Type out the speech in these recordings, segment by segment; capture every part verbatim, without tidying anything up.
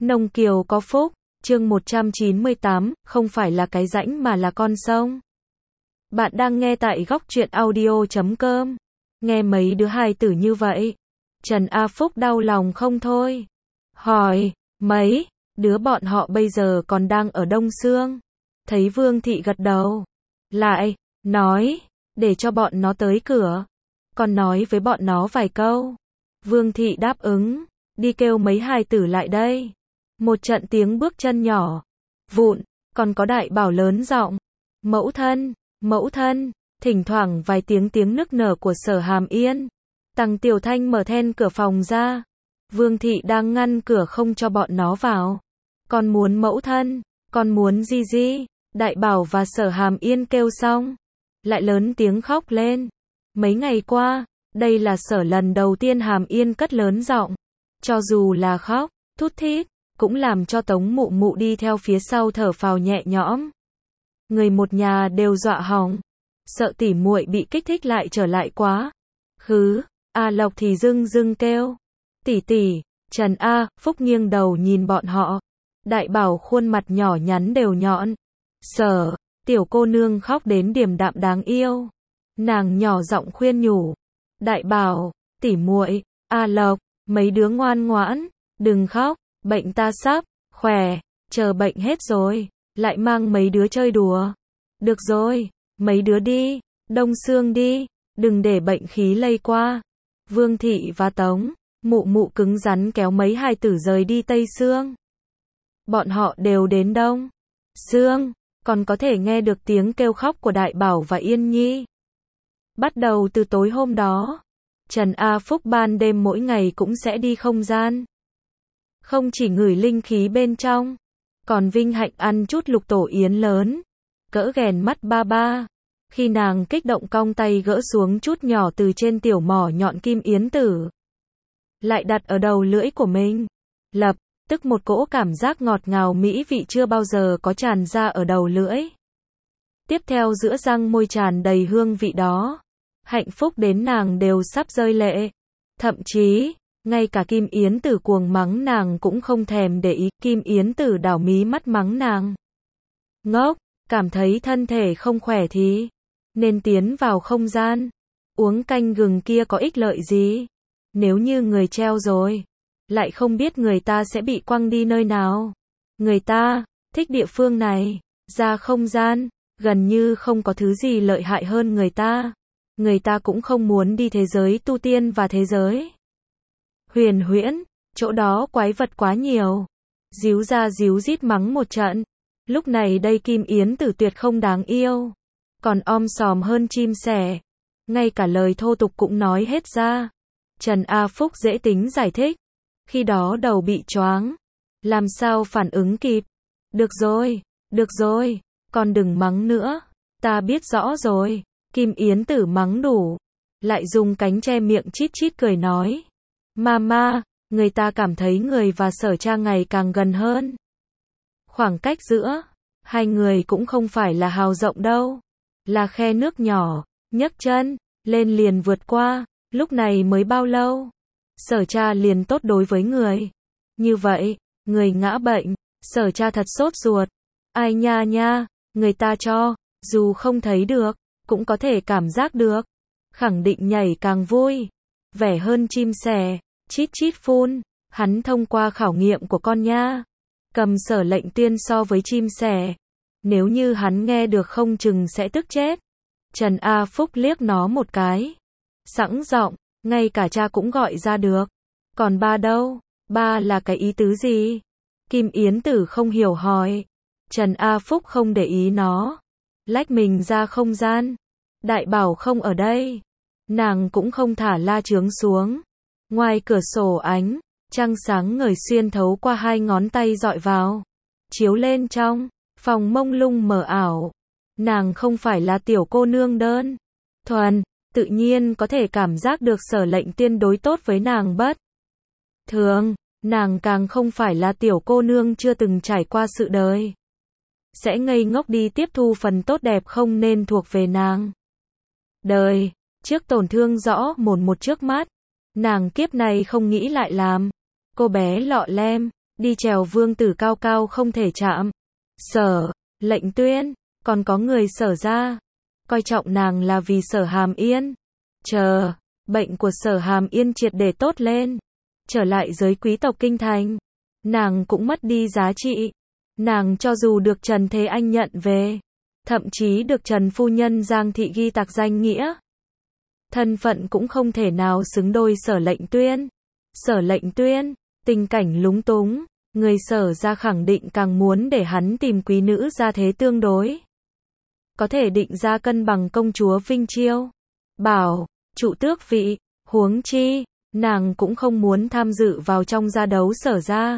Nông Kiều có phúc, chương một trăm chín mươi tám, không phải là cái rãnh mà là con sông. Bạn đang nghe tại góc truyện audio chấm com. Nghe mấy đứa hài tử như vậy, Trần A Phúc đau lòng không thôi. Hỏi, mấy đứa bọn họ bây giờ còn đang ở Đông Xương? Thấy Vương Thị gật đầu, lại nói, để cho bọn nó tới cửa, còn nói với bọn nó vài câu. Vương Thị đáp ứng, đi kêu mấy hài tử lại đây. Một trận tiếng bước chân nhỏ, vụn, còn có Đại Bảo lớn giọng, mẫu thân, mẫu thân, thỉnh thoảng vài tiếng tiếng nức nở của Sở Hàm Yên. Tằng Tiểu Thanh mở then cửa phòng ra, Vương Thị đang ngăn cửa không cho bọn nó vào. Con muốn mẫu thân, con muốn Di Di. Đại Bảo và Sở Hàm Yên kêu xong, lại lớn tiếng khóc lên. Mấy ngày qua, đây là Sở lần đầu tiên Hàm Yên cất lớn giọng, cho dù là khóc, thút thít, cũng làm cho Tống Mụ Mụ đi theo phía sau thở phào nhẹ nhõm. Người một nhà đều dọa hỏng, sợ tỉ muội bị kích thích lại trở lại quá khứ. A Lộc thì dưng dưng kêu, tỷ tỷ. Trần A Phúc nghiêng đầu nhìn bọn họ. Đại Bảo khuôn mặt nhỏ nhắn đều nhọn. Sở, tiểu cô nương khóc đến điềm đạm đáng yêu. Nàng nhỏ giọng khuyên nhủ, Đại Bảo, tỷ muội, A Lộc, mấy đứa ngoan ngoãn, đừng khóc, bệnh ta sắp khỏe, chờ bệnh hết rồi, lại mang mấy đứa chơi đùa. Được rồi, mấy đứa đi, Đông Xương đi, đừng để bệnh khí lây qua. Vương Thị và Tống Mụ Mụ cứng rắn kéo mấy hài tử rời đi Tây Xương. Bọn họ đều đến Đông Xương, còn có thể nghe được tiếng kêu khóc của Đại Bảo và Yên Nhi. Bắt đầu từ tối hôm đó, Trần A Phúc ban đêm mỗi ngày cũng sẽ đi không gian. Không chỉ ngửi linh khí bên trong, còn vinh hạnh ăn chút lục tổ yến lớn, cỡ ghèn mắt ba ba. Khi nàng kích động cong tay gỡ xuống chút nhỏ từ trên tiểu mỏ nhọn kim yến tử, lại đặt ở đầu lưỡi của mình. Lập tức một cỗ cảm giác ngọt ngào mỹ vị chưa bao giờ có tràn ra ở đầu lưỡi. Tiếp theo giữa răng môi tràn đầy hương vị đó, hạnh phúc đến nàng đều sắp rơi lệ. Thậm chí, ngay cả Kim Yến Tử cuồng mắng nàng cũng không thèm để ý. Kim Yến Tử đảo mí mắt mắng nàng, ngốc, cảm thấy thân thể không khỏe thì nên tiến vào không gian. Uống canh gừng kia có ích lợi gì? Nếu như người treo rồi, lại không biết người ta sẽ bị quăng đi nơi nào. Người ta thích địa phương này, ra không gian, gần như không có thứ gì lợi hại hơn người ta. Người ta cũng không muốn đi thế giới tu tiên và thế giới huyền huyễn, chỗ đó quái vật quá nhiều. Díu ra díu dít mắng một trận. Lúc này đây Kim Yến Tử tuyệt không đáng yêu, còn om sòm hơn chim sẻ, ngay cả lời thô tục cũng nói hết ra. Trần A Phúc dễ tính giải thích, khi đó đầu bị choáng, làm sao phản ứng kịp. Được rồi, được rồi, con đừng mắng nữa, ta biết rõ rồi. Kim Yến Tử mắng đủ, lại dùng cánh che miệng chít chít cười nói, Mama, người ta cảm thấy người và Sở Cha ngày càng gần hơn. Khoảng cách giữa hai người cũng không phải là hào rộng đâu, là khe nước nhỏ, nhấc chân lên liền vượt qua. Lúc này mới bao lâu, Sở Cha liền tốt đối với người. Như vậy, người ngã bệnh, Sở Cha thật sốt ruột. Ai nha nha, người ta cho, dù không thấy được, cũng có thể cảm giác được. Khẳng định nhảy càng vui, vẻ hơn chim sẻ, chít chít phun. Hắn thông qua khảo nghiệm của con nha, cầm Sở Lệnh Tiên so với chim sẻ. Nếu như hắn nghe được không chừng sẽ tức chết. Trần A Phúc liếc nó một cái, sẵn giọng, ngay cả cha cũng gọi ra được. Còn ba đâu? Ba là cái ý tứ gì? Kim Yến Tử không hiểu hỏi. Trần A Phúc không để ý nó, lách mình ra không gian. Đại Bảo không ở đây, nàng cũng không thả la chướng xuống. Ngoài cửa sổ ánh trăng sáng ngời xuyên thấu qua hai ngón tay dọi vào, chiếu lên trong phòng mông lung mờ ảo. Nàng không phải là tiểu cô nương đơn thuần, tự nhiên có thể cảm giác được Sở Lệnh Tiên đối tốt với nàng bất thường. Nàng càng không phải là tiểu cô nương chưa từng trải qua sự đời, sẽ ngây ngốc đi tiếp thu phần tốt đẹp không nên thuộc về nàng. Đời trước tổn thương rõ mồn một trước mắt, nàng kiếp này không nghĩ lại làm cô bé lọ lem, đi trèo vương tử cao cao không thể chạm. Sở Lệnh Tuyên, còn có người Sở gia, coi trọng nàng là vì Sở Hàm Yên. Chờ, bệnh của Sở Hàm Yên triệt để tốt lên, trở lại giới quý tộc kinh thành, nàng cũng mất đi giá trị. Nàng cho dù được Trần Thế Anh nhận về, thậm chí được Trần phu nhân Giang thị ghi tạc danh nghĩa, thân phận cũng không thể nào xứng đôi Sở Lệnh Tuyên. Sở Lệnh Tuyên, tình cảnh lúng túng, người Sở gia khẳng định càng muốn để hắn tìm quý nữ gia thế tương đối, có thể định ra cân bằng công chúa Vinh Chiêu, bảo trụ tước vị, huống chi, nàng cũng không muốn tham dự vào trong gia đấu Sở gia.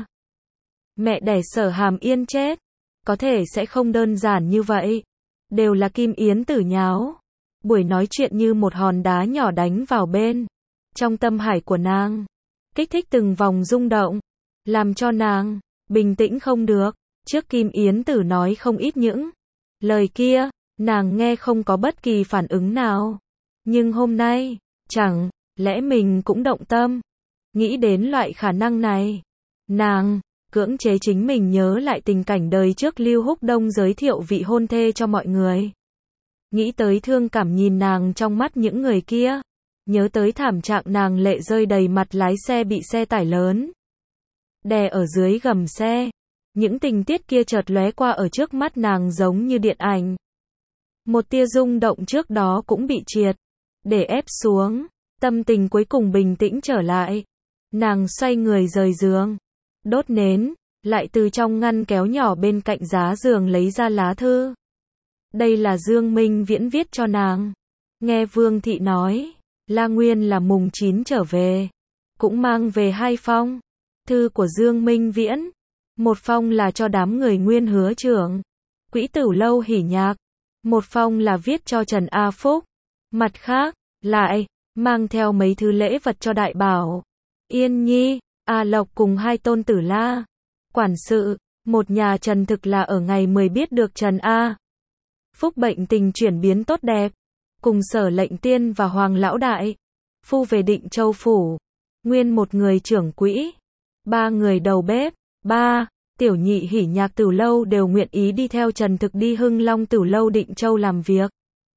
Mẹ đẻ Sở Hàm Yên chết, có thể sẽ không đơn giản như vậy, đều là Kim Yến Tử nháo. Buổi nói chuyện như một hòn đá nhỏ đánh vào bên trong tâm hải của nàng, kích thích từng vòng rung động, làm cho nàng bình tĩnh không được. Trước Kim Yến Tử nói không ít những lời kia, nàng nghe không có bất kỳ phản ứng nào. Nhưng hôm nay, chẳng lẽ mình cũng động tâm? Nghĩ đến loại khả năng này, nàng cưỡng chế chính mình nhớ lại tình cảnh đời trước Lưu Húc Đông giới thiệu vị hôn thê cho mọi người. Nghĩ tới thương cảm nhìn nàng trong mắt những người kia, nhớ tới thảm trạng nàng lệ rơi đầy mặt lái xe bị xe tải lớn đè ở dưới gầm xe. Những tình tiết kia chợt lóe qua ở trước mắt nàng giống như điện ảnh. Một tia rung động trước đó cũng bị triệt để ép xuống, tâm tình cuối cùng bình tĩnh trở lại. Nàng xoay người rời giường, đốt nến, lại từ trong ngăn kéo nhỏ bên cạnh giá giường lấy ra lá thư. Đây là Dương Minh Viễn viết cho nàng. Nghe Vương thị nói, La Nguyên là mùng chín trở về, cũng mang về hai phong thư của Dương Minh Viễn. Một phong là cho đám người Nguyên Hứa trưởng, Quỹ Tửu Lâu Hỉ Nhạc, một phong là viết cho Trần A Phúc. Mặt khác, lại mang theo mấy thứ lễ vật cho Đại Bảo, Yên Nhi, A Lộc cùng hai tôn tử La quản sự. Một nhà Trần thực là ở ngày mười biết được Trần A Phúc bệnh tình chuyển biến tốt đẹp, cùng Sở Lệnh Tiên và Hoàng lão đại phu về Định Châu phủ, nguyên một người trưởng quỹ, ba người đầu bếp, ba tiểu nhị Hỉ Nhạc Tửu Lâu đều nguyện ý đi theo Trần thực đi Hưng Long Tửu Lâu Định Châu làm việc.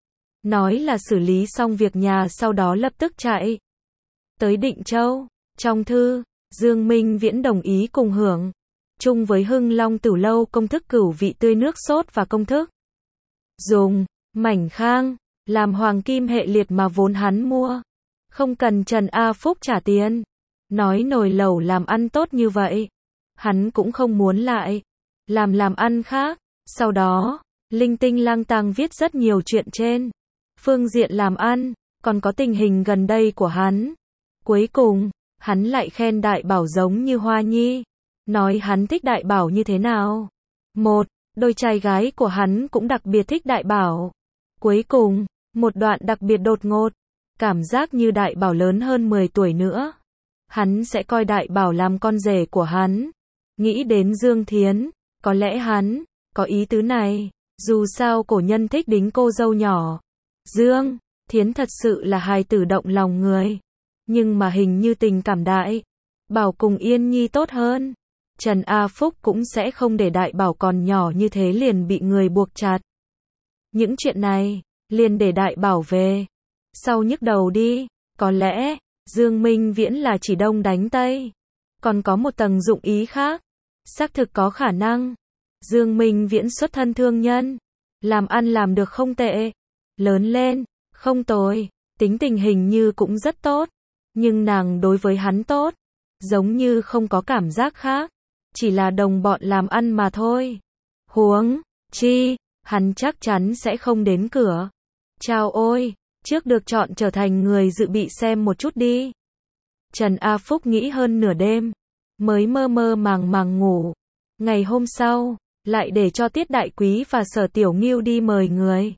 Nói là xử lý xong việc nhà sau đó lập tức chạy tới Định Châu. Trong thư, Dương Minh Viễn đồng ý cùng hưởng chung với Hưng Long Tửu Lâu công thức cửu vị tươi nước sốt và công thức dùng mảnh khang làm hoàng kim hệ liệt mà vốn hắn mua, không cần Trần A Phúc trả tiền. Nói nồi lẩu làm ăn tốt như vậy, hắn cũng không muốn lại làm làm ăn khác. Sau đó, linh tinh lang tang viết rất nhiều chuyện trên phương diện làm ăn, còn có tình hình gần đây của hắn. Cuối cùng, hắn lại khen Đại Bảo giống như Hoa Nhi, nói hắn thích Đại Bảo như thế nào. Một, đôi trai gái của hắn cũng đặc biệt thích Đại Bảo. Cuối cùng, một đoạn đặc biệt đột ngột, cảm giác như Đại Bảo lớn hơn mười tuổi nữa, hắn sẽ coi Đại Bảo làm con rể của hắn. Nghĩ đến Dương Thiến, có lẽ hắn có ý tứ này, dù sao cổ nhân thích đính cô dâu nhỏ. Dương Thiến thật sự là hài tử động lòng người, nhưng mà hình như tình cảm Đại Bảo cùng Yên Nhi tốt hơn. Trần A Phúc cũng sẽ không để Đại Bảo còn nhỏ như thế liền bị người buộc chặt. Những chuyện này, liền để Đại Bảo về sau nhức đầu đi. Có lẽ, Dương Minh Viễn là chỉ đông đánh tây, còn có một tầng dụng ý khác. Xác thực có khả năng, Dương Minh Viễn xuất thân thương nhân, làm ăn làm được không tệ, lớn lên, không tồi, tính tình hình như cũng rất tốt, nhưng nàng đối với hắn tốt, giống như không có cảm giác khác, chỉ là đồng bọn làm ăn mà thôi. Huống chi, hắn chắc chắn sẽ không đến cửa. Chao ôi, trước được chọn trở thành người dự bị xem một chút đi. Trần A Phúc nghĩ hơn nửa đêm, mới mơ mơ màng màng ngủ. Ngày hôm sau, lại để cho Tiết Đại Quý và Sở Tiểu Ngưu đi mời người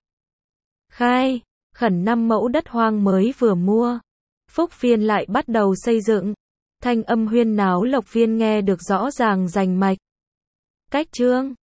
khai khẩn năm mẫu đất hoang mới vừa mua. Phúc Viên lại bắt đầu xây dựng. Thanh âm huyên náo Lộc Viên nghe được rõ ràng rành mạch. Cách chương